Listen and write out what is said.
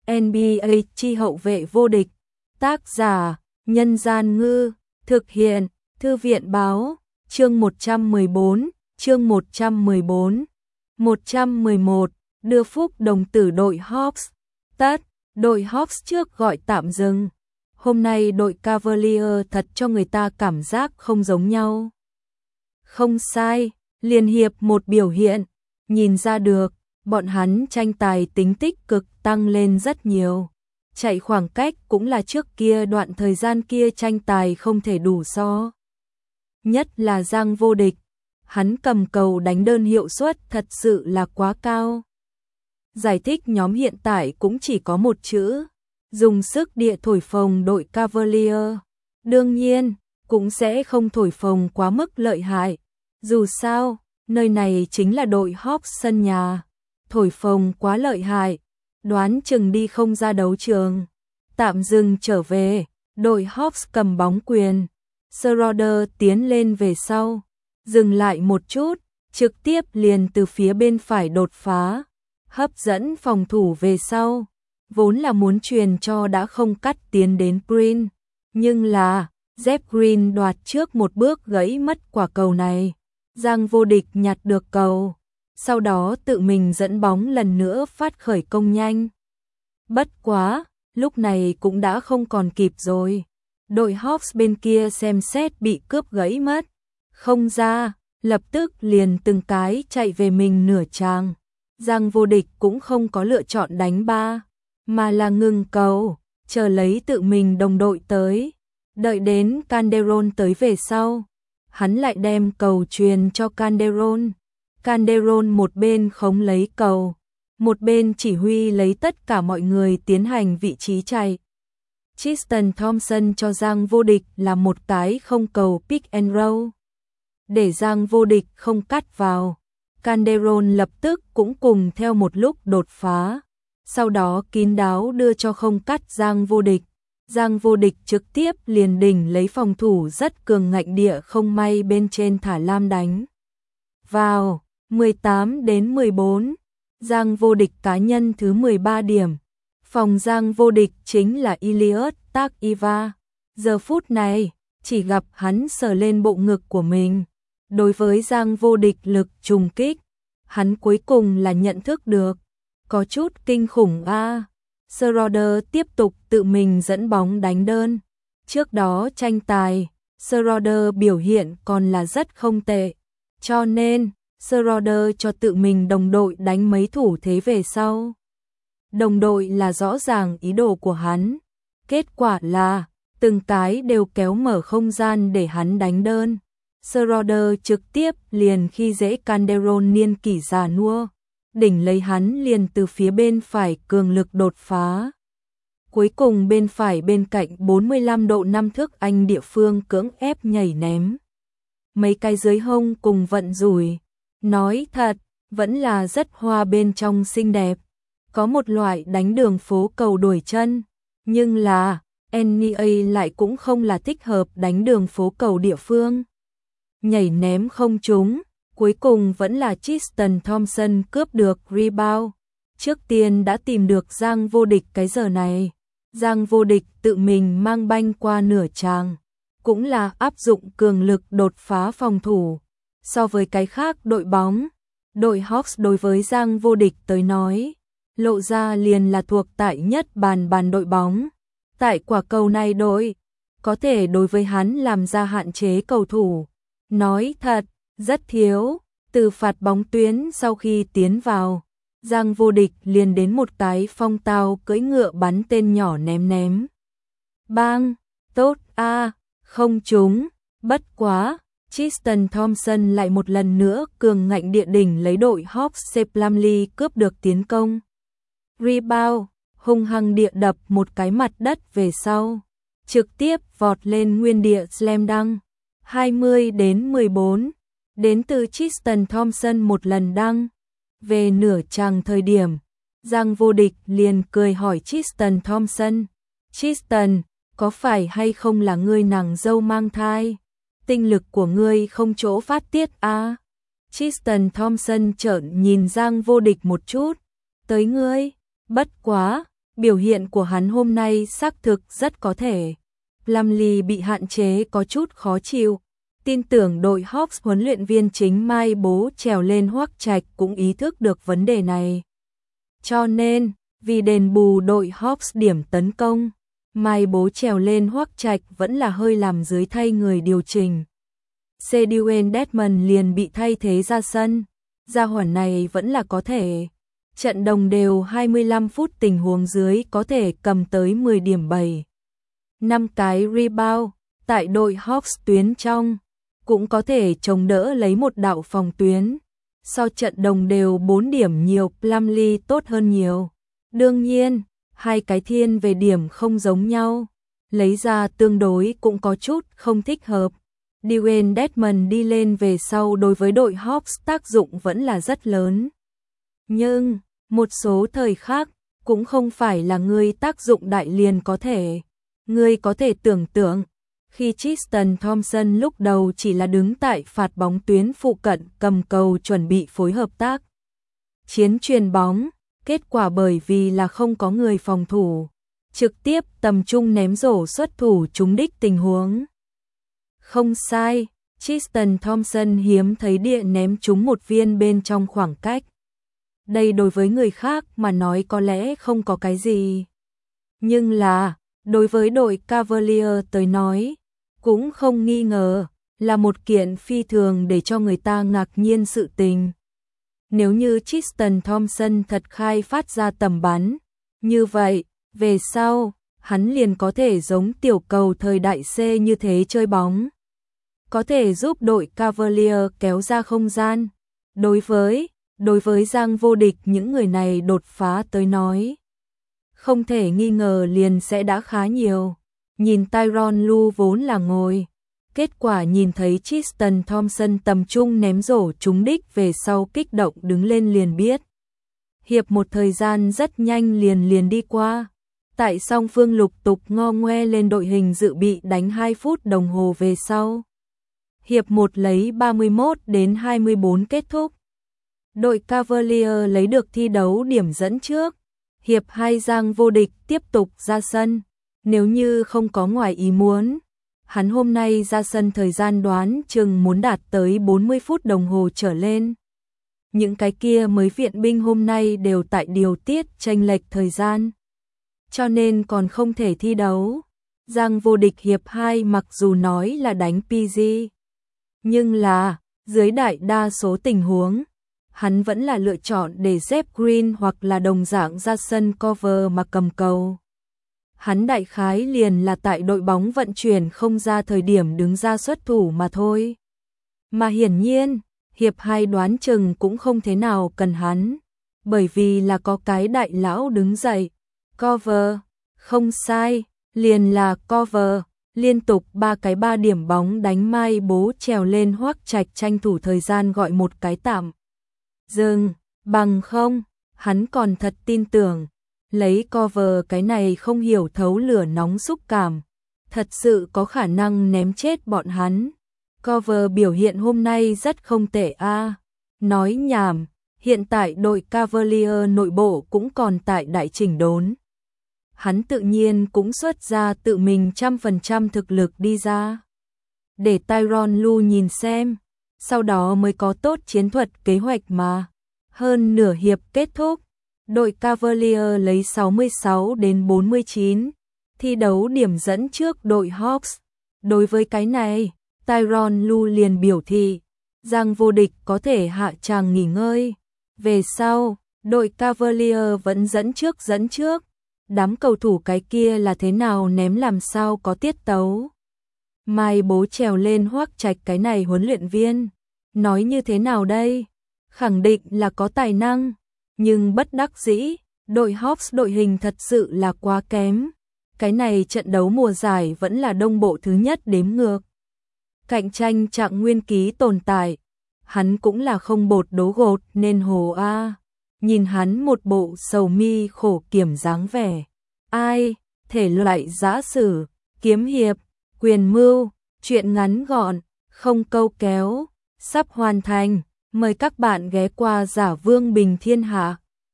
NBA chi hậu vệ vô địch. Tác giả: Nhân Gian Ngư. Thực hiện: Thư viện Báo. Chương 114. Chương 114. 111. Đưa phúc đồng tử đội Hawks. Tất. Đội Hawks trước gọi tạm dừng. Hôm nay đội Cavaliers thật cho người ta cảm giác không giống nhau. Không sai, liên hiệp một biểu hiện, nhìn ra được, bọn hắn tranh tài tính tích cực tăng lên rất nhiều. Chạy khoảng cách cũng là trước kia đoạn thời gian kia tranh tài không thể đủ so. Nhất là Giang Vô Địch, hắn cầm cầu đánh đơn hiệu suất thật sự là quá cao. Giải thích nhóm hiện tại cũng chỉ có một chữ, dùng sức địa thổi phồng đội Cavaliers. Đương nhiên, cũng sẽ không thổi phồng quá mức lợi hại. Dù sao, nơi này chính là đội Hawks sân nhà. Thổi phồng quá lợi hại, đoán chừng đi không ra đấu trường. Tạm dừng trở về, đội Hawks cầm bóng quyền. Schroeder tiến lên về sau, dừng lại một chút, trực tiếp liền từ phía bên phải đột phá, hấp dẫn phòng thủ về sau. Vốn là muốn truyền cho đã không cắt tiến đến Green, nhưng là Jeff Green đoạt trước một bước gãy mất quả cầu này. Giang Vô Địch nhặt được cầu, sau đó tự mình dẫn bóng lần nữa phát khởi công nhanh. Bất quá, lúc này cũng đã không còn kịp rồi. Đội Hawks bên kia xem xét bị cướp gãy mất, không ra, lập tức liền từng cái chạy về mình nửa tràng. Giang Vô Địch cũng không có lựa chọn đánh ba, mà là ngừng cầu, chờ lấy tự mình đồng đội tới. Đợi đến Calderon tới về sau, hắn lại đem cầu truyền cho Calderon. Calderon một bên khống lấy cầu, một bên chỉ huy lấy tất cả mọi người tiến hành vị trí chạy. Tristan Thompson cho Giang Vô Địch là một cái không cầu pick and roll, để Giang Vô Địch không cắt vào. Calderon lập tức cũng cùng theo một lúc đột phá, sau đó kín đáo đưa cho không cắt Giang Vô Địch. Giang Vô Địch trực tiếp liền đỉnh lấy phòng thủ rất cường ngạnh địa không may bên trên thả lam đánh vào. 18-14. Giang Vô Địch cá nhân thứ 13 điểm. Phòng Giang Vô Địch chính là Iliot Takiva. Giờ phút này, chỉ gặp hắn sờ lên bộ ngực của mình. Đối với Giang Vô Địch lực trùng kích, hắn cuối cùng là nhận thức được. Có chút kinh khủng a. Schroeder tiếp tục tự mình dẫn bóng đánh đơn. Trước đó tranh tài, Schroeder biểu hiện còn là rất không tệ. Cho nên, Schroeder cho tự mình đồng đội đánh mấy thủ thế về sau. Đồng đội là rõ ràng ý đồ của hắn. Kết quả là, từng cái đều kéo mở không gian để hắn đánh đơn. Schroeder trực tiếp liền khi dễ Calderon niên kỷ già nua. Đỉnh lấy hắn liền từ phía bên phải cường lực đột phá. Cuối cùng bên phải bên cạnh 45 độ 5 thước Anh địa phương cưỡng ép nhảy ném. Mấy cái dưới hông cùng vận rủi. Nói thật, vẫn là rất hoa bên trong xinh đẹp. Có một loại đánh đường phố cầu đuổi chân. Nhưng là, NBA lại cũng không là thích hợp đánh đường phố cầu địa phương. Nhảy ném không trúng. Cuối cùng vẫn là Tristan Thompson cướp được rebound. Trước tiên đã tìm được Giang Vô Địch cái giờ này. Giang Vô Địch tự mình mang banh qua nửa tràng. Cũng là áp dụng cường lực đột phá phòng thủ. So với cái khác đội bóng, đội Hawks đối với Giang Vô Địch tới nói, lộ ra liền là thuộc tại nhất bàn đội bóng. Tại quả cầu này đội, có thể đối với hắn làm ra hạn chế cầu thủ. Nói thật, rất thiếu. Từ phạt bóng tuyến sau khi tiến vào, Giang Vô Địch liền đến một cái phong tao cưỡi ngựa bắn tên nhỏ ném. Bang, tốt a, không trúng, bất quá, Tristan Thompson lại một lần nữa cường ngạnh địa đỉnh lấy đội Hawks. C. Plumlee cướp được tiến công. Rebound, hung hăng địa đập một cái mặt đất về sau, trực tiếp vọt lên nguyên địa slam dunk. 20-14. Đến từ Tristan Thompson một lần đăng. Về nửa chàng thời điểm, Giang Vô Địch liền cười hỏi Tristan Thompson. Tristan, có phải hay không là ngươi nàng dâu mang thai? Tinh lực của ngươi không chỗ phát tiết à? Tristan Thompson trợn nhìn Giang Vô Địch một chút. Tới ngươi, bất quá, Biểu hiện của hắn hôm nay xác thực rất có thể. Plumlee bị hạn chế có chút khó chịu. Tin tưởng đội Hawks huấn luyện viên chính Mai Bố trèo lên Hoắc Trạch cũng ý thức được vấn đề này. Cho nên, vì đền bù đội Hawks điểm tấn công, Mai Bố trèo lên Hoắc Trạch vẫn là hơi làm dưới thay người điều chỉnh. Dwayne Dedmon liền bị thay thế ra sân. Gia hỏa này vẫn là có thể. Trận đồng đều 25 phút tình huống dưới có thể cầm tới 10 điểm 7. 5 cái rebound, tại đội Hawks tuyến trong, cũng có thể chống đỡ lấy một đạo phòng tuyến. Sau trận đồng đều 4 điểm nhiều Plumlee tốt hơn nhiều. Đương nhiên, hai cái thiên về điểm không giống nhau. Lấy ra tương đối cũng có chút không thích hợp. Dwayne Dedmon đi lên về sau đối với đội Hawks tác dụng vẫn là rất lớn. Nhưng, một số thời khác, cũng không phải là người tác dụng đại liền có thể. Người có thể tưởng tượng, khi Tristan Thompson lúc đầu chỉ là đứng tại phạt bóng tuyến phụ cận cầm cầu chuẩn bị phối hợp tác chiến chuyền bóng, kết quả bởi vì là không có người phòng thủ, trực tiếp tầm trung ném rổ xuất thủ trúng đích tình huống. Không sai, Tristan Thompson hiếm thấy địa ném trúng một viên bên trong khoảng cách. Đây đối với người khác mà nói có lẽ không có cái gì. Nhưng là, đối với đội Cavalier tới nói, cũng không nghi ngờ, là một kiện phi thường để cho người ta ngạc nhiên sự tình. Nếu như Tristan Thompson thật khai phát ra tầm bắn, như vậy, về sau, hắn liền có thể giống tiểu cầu thời đại C như thế chơi bóng. Có thể giúp đội Cavalier kéo ra không gian. Đối với Giang Vô Địch những người này đột phá tới nói, không thể nghi ngờ liền sẽ đã khá nhiều. Nhìn Tyronn Lue vốn là ngồi, kết quả nhìn thấy Tristan Thompson tầm trung ném rổ trúng đích về sau kích động đứng lên liền biết. Hiệp một thời gian rất nhanh liền đi qua. Tại song phương lục tục ngo ngoe lên đội hình dự bị đánh 2 phút đồng hồ về sau. Hiệp 1 lấy 31-24 kết thúc. Đội Cavalier lấy được thi đấu điểm dẫn trước. Hiệp 2 Giang Vô Địch tiếp tục ra sân. Nếu như không có ngoài ý muốn, hắn hôm nay ra sân thời gian đoán chừng muốn đạt tới 40 phút đồng hồ trở lên. Những cái kia mới viện binh hôm nay đều tại điều tiết chênh lệch thời gian, cho nên còn không thể thi đấu. Giang Vô Địch hiệp 2 mặc dù nói là đánh PG, nhưng là, dưới đại đa số tình huống, hắn vẫn là lựa chọn để Jeff Green hoặc là đồng dạng ra sân cover mà cầm cầu. Hắn đại khái liền là tại đội bóng vận chuyển không ra thời điểm đứng ra xuất thủ mà thôi. Mà hiển nhiên, hiệp 2 đoán chừng cũng không thế nào cần hắn, bởi vì là có cái đại lão đứng dậy. Cover, không sai, liền là cover, liên tục 3 điểm bóng đánh Mai Bố trèo lên Hoắc Trạch tranh thủ thời gian gọi một cái tạm dừng, bằng không, hắn còn thật tin tưởng, lấy cover cái này không hiểu thấu lửa nóng xúc cảm, thật sự có khả năng ném chết bọn hắn. Cover biểu hiện hôm nay rất không tệ a. Nói nhảm, hiện tại đội Cavalier nội bộ cũng còn tại đại chỉnh đốn. Hắn tự nhiên cũng xuất ra tự mình 100% thực lực đi ra. Để Tyronn Lue nhìn xem, sau đó mới có tốt chiến thuật kế hoạch mà. Hơn nửa hiệp kết thúc, đội Cavalier lấy 66-49, thi đấu điểm dẫn trước đội Hawks. Đối với cái này, Tyronn Lue liền biểu thị, Giang Vô Địch có thể hạ tràng nghỉ ngơi. Về sau, đội Cavalier vẫn dẫn trước. Đám cầu thủ cái kia là thế nào ném làm sao có tiết tấu. Mai Bố trèo lên Hoắc Trạch cái này huấn luyện viên. Nói như thế nào đây? Khẳng định là có tài năng. Nhưng bất đắc dĩ, đội Hawks đội hình thật sự là quá kém. Cái này trận đấu mùa giải vẫn là đông bộ thứ nhất đếm ngược. Cạnh tranh trạng nguyên ký tồn tại. Hắn cũng là không bột đố gột nên hồ a. Nhìn hắn một bộ sầu mi khổ kiểm dáng vẻ. Ai, thể loại giã sử, kiếm hiệp, quyền mưu, chuyện ngắn gọn, không câu kéo, sắp hoàn thành. Mời các bạn ghé qua Giả Vương Bình Thiên Hạ.